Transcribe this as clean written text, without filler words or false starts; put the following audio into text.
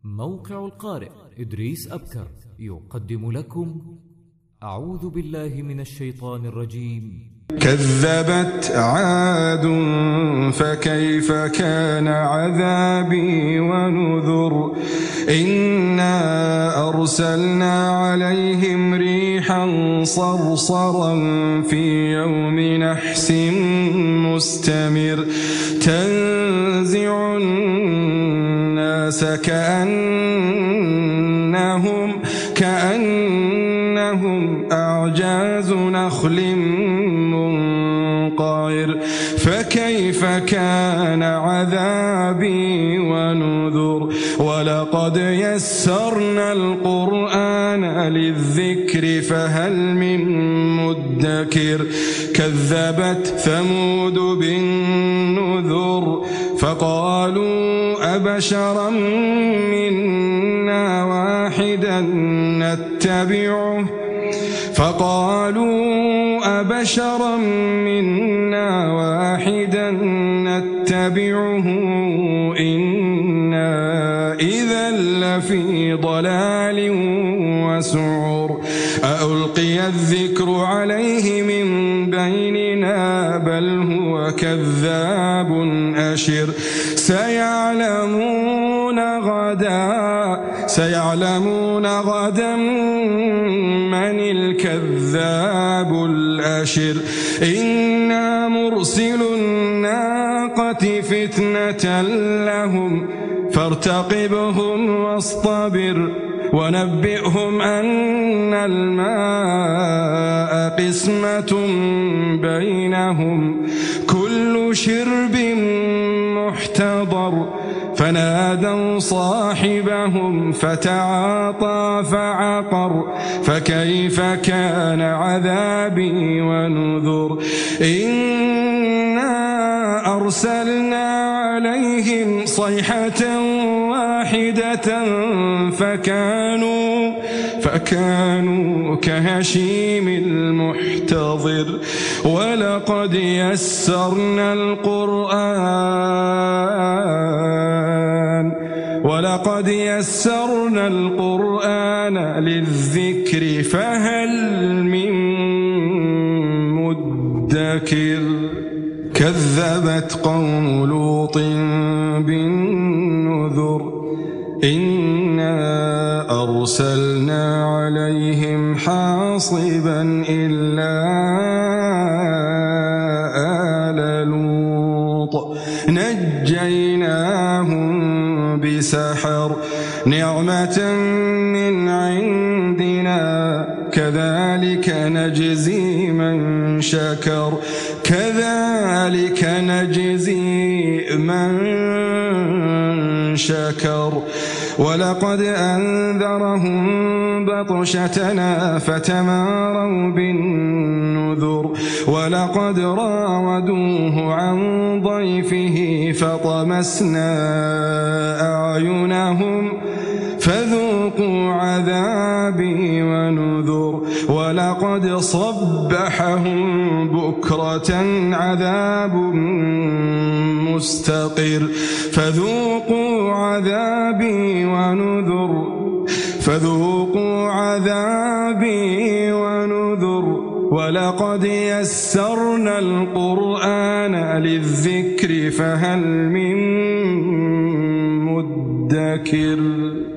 موقع القارئ إدريس أبكر يقدم لكم أعوذ بالله من الشيطان الرجيم. كذبت عاد فكيف كان عذابي ونذر. إنا أرسلنا عليهم ريحا صرصرا في يوم نحس مستمر تنزع الناس كأنهم أعجاز نخل منقعر. فكيف كان عذابي ونذر. ولقد يسرنا القرآن للذكر فهل من مدكر. كذبت ثمود بالنذر فقالوا أبشرا منا واحدا نتبعه إنا إذا لفي ضلال وسعر. أألقي الذكر عليه من بيننا بل هو كذاب أشر. سيعلمون غدا من الكذاب الأشر. إنا مرسل الناقة فتنة لهم فارتقبهم واصطبر ونبئهم أن الماء قسمة بينهم كل شرب محتضر. فنادوا صاحبهم فتعاطى فعقر. فكيف كان عذابي ونذر. إنا أرسلنا عليهم صيحة واحدة فكانوا كهشيم المحتضر. ولقد يسرنا القرآن للذكر فهل من مدكر. كذبت قوم لوط بالنذر. إنا أرسلنا عليهم حاصبا إلا آل لوط نجيناهم بسحر نعمة من عندنا كذلك نجزي من شكر. ولقد أنذرهم بطشتنا فتماروا بالنذر. ولقد راودوه عن ضيفه فطمسنا أعينهم فذوقوا عذابي ونذر. ولقد صبحهم بكرة عذاب مستقر فذوقوا عذابي ونذر. ولقد يسرنا القرآن للذكر فهل من مدكر.